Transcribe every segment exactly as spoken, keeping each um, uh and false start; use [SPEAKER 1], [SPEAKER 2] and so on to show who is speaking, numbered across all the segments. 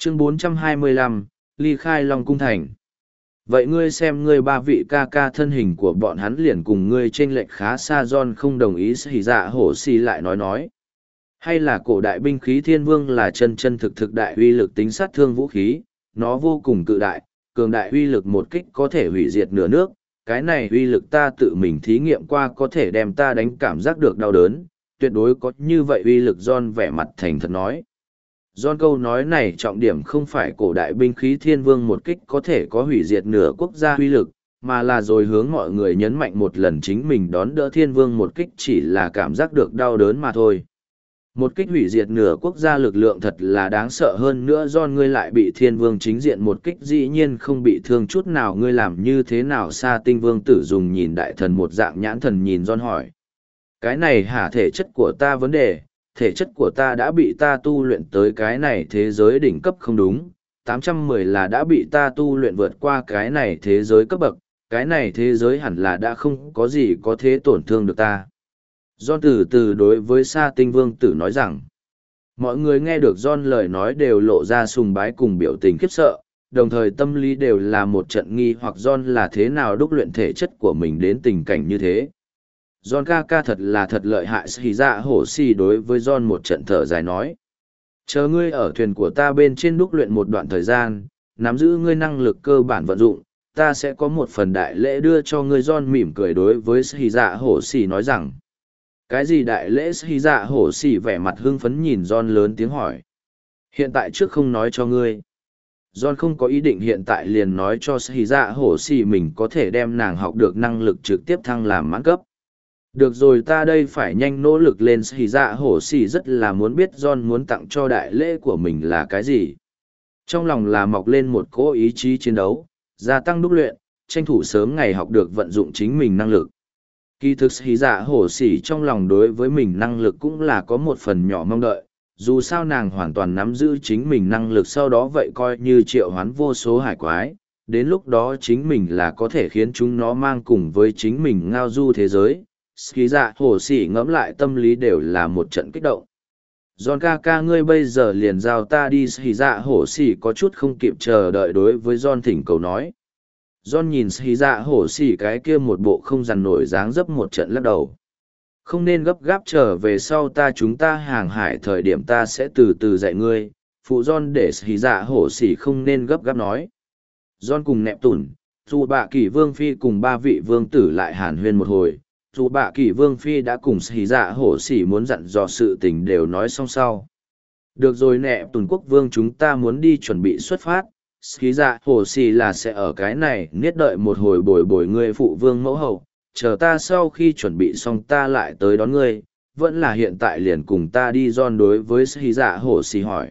[SPEAKER 1] Chương bốn trăm hai mươi lăm, ly khai Long Cung Thành. Vậy ngươi xem ngươi ba vị ca ca thân hình của bọn hắn liền cùng ngươi chênh lệch khá xa. John không đồng ý. Hỉ dạ hổ xì lại nói nói. Hay là cổ đại binh khí thiên vương là chân chân thực thực đại uy lực tính sát thương vũ khí, nó vô cùng cự đại, cường đại uy lực một kích có thể hủy diệt nửa nước, cái này uy lực ta tự mình thí nghiệm qua có thể đem ta đánh cảm giác được đau đớn, tuyệt đối có như vậy uy lực. John vẻ mặt thành thật nói. John câu nói này trọng điểm không phải cổ đại binh khí thiên vương một kích có thể có hủy diệt nửa quốc gia uy lực, mà là rồi hướng mọi người nhấn mạnh một lần chính mình đón đỡ thiên vương một kích chỉ là cảm giác được đau đớn mà thôi. Một kích hủy diệt nửa quốc gia lực lượng thật là đáng sợ. Hơn nữa John ngươi lại bị thiên vương chính diện một kích dĩ nhiên không bị thương chút nào, ngươi làm như thế nào? Sa Tinh Vương tử dùng nhìn đại thần một dạng nhãn thần nhìn John hỏi. Cái này hả? Thể chất của ta vấn đề, thể chất của ta đã bị ta tu luyện tới cái này thế giới đỉnh cấp không đúng, tám trăm mười là đã bị ta tu luyện vượt qua cái này thế giới cấp bậc, cái này thế giới hẳn là đã không có gì có thể tổn thương được ta. John từ từ đối với Sa Tinh Vương tử nói rằng, mọi người nghe được John lời nói đều lộ ra sùng bái cùng biểu tình khiếp sợ, đồng thời tâm lý đều là một trận nghi hoặc John là thế nào đúc luyện thể chất của mình đến tình cảnh như thế. John ca ca thật là thật lợi hại. Hỉ dạ hổ xì đối với John một trận thở dài nói. Chờ ngươi ở thuyền của ta bên trên đúc luyện một đoạn thời gian, nắm giữ ngươi năng lực cơ bản vận dụng, ta sẽ có một phần đại lễ đưa cho ngươi. John mỉm cười đối với Hỉ dạ hổ xì nói rằng. Cái gì đại lễ? Hỉ dạ hổ xì vẻ mặt hưng phấn nhìn John lớn tiếng hỏi. Hiện tại trước không nói cho ngươi. John không có ý định hiện tại liền nói cho Hỉ dạ hổ xì mình có thể đem nàng học được năng lực trực tiếp thăng làm mãn cấp. Được rồi, ta đây phải nhanh nỗ lực lên. Hỉ dạ hổ xì rất là muốn biết John muốn tặng cho đại lễ của mình là cái gì. Trong lòng là mọc lên một cỗ ý chí chiến đấu, gia tăng đúc luyện, tranh thủ sớm ngày học được vận dụng chính mình năng lực. Kỳ thực Hỉ dạ hổ xì trong lòng đối với mình năng lực cũng là có một phần nhỏ mong đợi, dù sao nàng hoàn toàn nắm giữ chính mình năng lực, sau đó vậy coi như triệu hoán vô số hải quái, đến lúc đó chính mình là có thể khiến chúng nó mang cùng với chính mình ngao du thế giới. Hỉ dạ hổ xì ngẫm lại tâm lý đều là một trận kích động. John ca ca ngươi bây giờ liền giao ta đi. Hỉ dạ hổ xì có chút không kịp chờ đợi đối với John thỉnh cầu nói. John nhìn Hỉ dạ hổ xì cái kia một bộ không dằn nổi dáng dấp một trận lắc đầu. Không nên gấp gáp, trở về sau ta chúng ta hàng hải thời điểm ta sẽ từ từ dạy ngươi. Phụ John để Hỉ dạ hổ xì không nên gấp gáp nói. John cùng nẹp tủn, dù bạ kỷ vương phi cùng ba vị vương tử lại hàn huyên một hồi. Dù bạ kỷ vương phi đã cùng Hỉ dạ hổ xì muốn dặn dò sự tình đều nói xong sau. Được rồi nẹp tủn quốc vương, chúng ta muốn đi chuẩn bị xuất phát. Hỉ dạ hổ xì là sẽ ở cái này niết đợi một hồi bồi bồi ngươi phụ vương mẫu hậu, chờ ta sau khi chuẩn bị xong ta lại tới đón ngươi, vẫn là hiện tại liền cùng ta đi. John đối với Hỉ dạ hổ xì hỏi.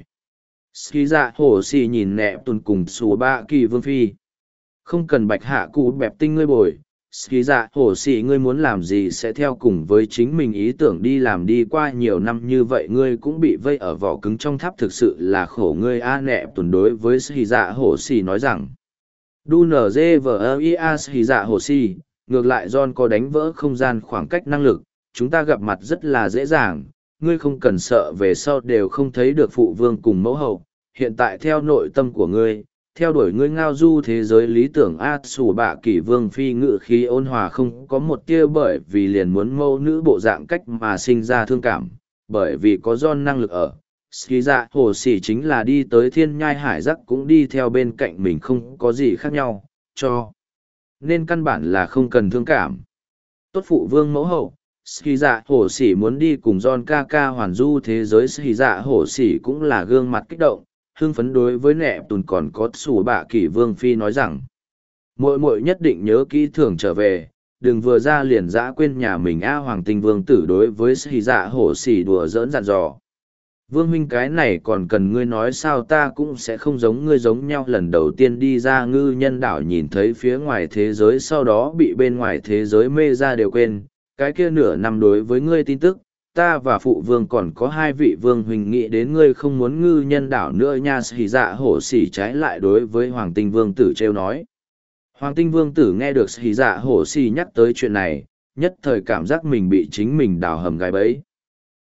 [SPEAKER 1] Hỉ dạ hổ xì nhìn nẹp tủn cùng Dù bạ kỷ vương phi. Không cần bạch hạ cụ bẹp tinh ngươi bồi. Hỉ dạ hổ xì ngươi muốn làm gì sẽ theo cùng với chính mình ý tưởng đi làm. Đi qua nhiều năm như vậy ngươi cũng bị vây ở vỏ cứng trong tháp, thực sự là khổ ngươi a. Nẹp tủn đối với Hỉ dạ hổ xì nói rằng. Đu nở dê vờ ia. Hỉ dạ hổ xì, ngược lại John có đánh vỡ không gian khoảng cách năng lực, chúng ta gặp mặt rất là dễ dàng, ngươi không cần sợ về sau đều không thấy được phụ vương cùng mẫu hậu. Hiện tại theo nội tâm của ngươi, theo đuổi ngươi ngao du thế giới lý tưởng. A. Sủ bạ kỷ vương phi ngự khí ôn hòa, không có một tia bởi vì liền muốn mâu nữ bộ dạng cách mà sinh ra thương cảm, bởi vì có John năng lực ở. Hỉ dạ hổ xì chính là đi tới thiên nhai hải giác cũng đi theo bên cạnh mình, không có gì khác nhau, cho nên căn bản là không cần thương cảm. Tốt phụ vương mẫu hậu, Hỉ dạ hổ xì muốn đi cùng John ca ca hoàn du thế giới. Hỉ dạ hổ xì cũng là gương mặt kích động, hưng phấn đối với nẹp tùn còn có Sủ bạ kỷ vương phi nói rằng. Muội muội nhất định nhớ kỹ thường trở về, đừng vừa ra liền dã quên nhà mình a. Hoàng Tinh vương tử đối với Hỉ dạ hổ xì đùa giỡn dặn dò. Vương huynh cái này còn cần ngươi nói sao, ta cũng sẽ không giống ngươi giống nhau lần đầu tiên đi ra ngư nhân đảo nhìn thấy phía ngoài thế giới sau đó bị bên ngoài thế giới mê ra đều quên, cái kia nửa năm đối với ngươi tin tức, ta và phụ vương còn có hai vị vương huynh nghĩ đến ngươi không muốn ngư nhân đảo nữa nha. Hỉ dạ hổ xì trái lại đối với Hoàng Tinh vương tử trêu nói. Hoàng Tinh vương tử nghe được Hỉ dạ hổ xì nhắc tới chuyện này, nhất thời cảm giác mình bị chính mình đào hầm gai bẫy.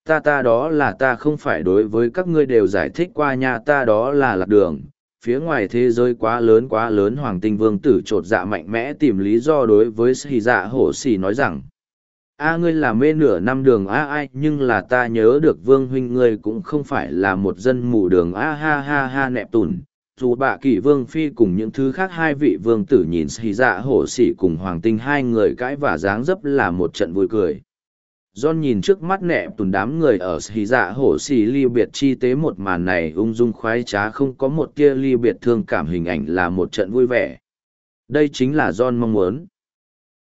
[SPEAKER 1] ta ta đó là ta không phải đối với các ngươi đều giải thích qua nha, ta đó là lạc đường. Phía ngoài thế giới quá lớn quá lớn, Hoàng Tinh Vương tử trột dạ mạnh mẽ tìm lý do đối với Hỉ Dạ Hổ Xỉ nói rằng, a ngươi là mê nửa năm đường a ai, nhưng là ta nhớ được Vương huynh ngươi cũng không phải là một dân mù đường a ha ha ha nẹp tùn. Dù bạ kỷ Vương Phi cùng những thứ khác hai vị vương tử nhìn Hỉ Dạ Hổ Xỉ cùng Hoàng Tinh hai người cãi vả dáng dấp là một trận vui cười. John nhìn trước mắt nẹp tùn đám người ở Hỉ Dạ Hổ Xỉ ly biệt chi tế một màn này ung dung khoái trá, không có một tia ly biệt thương cảm, hình ảnh là một trận vui vẻ. Đây chính là John mong muốn.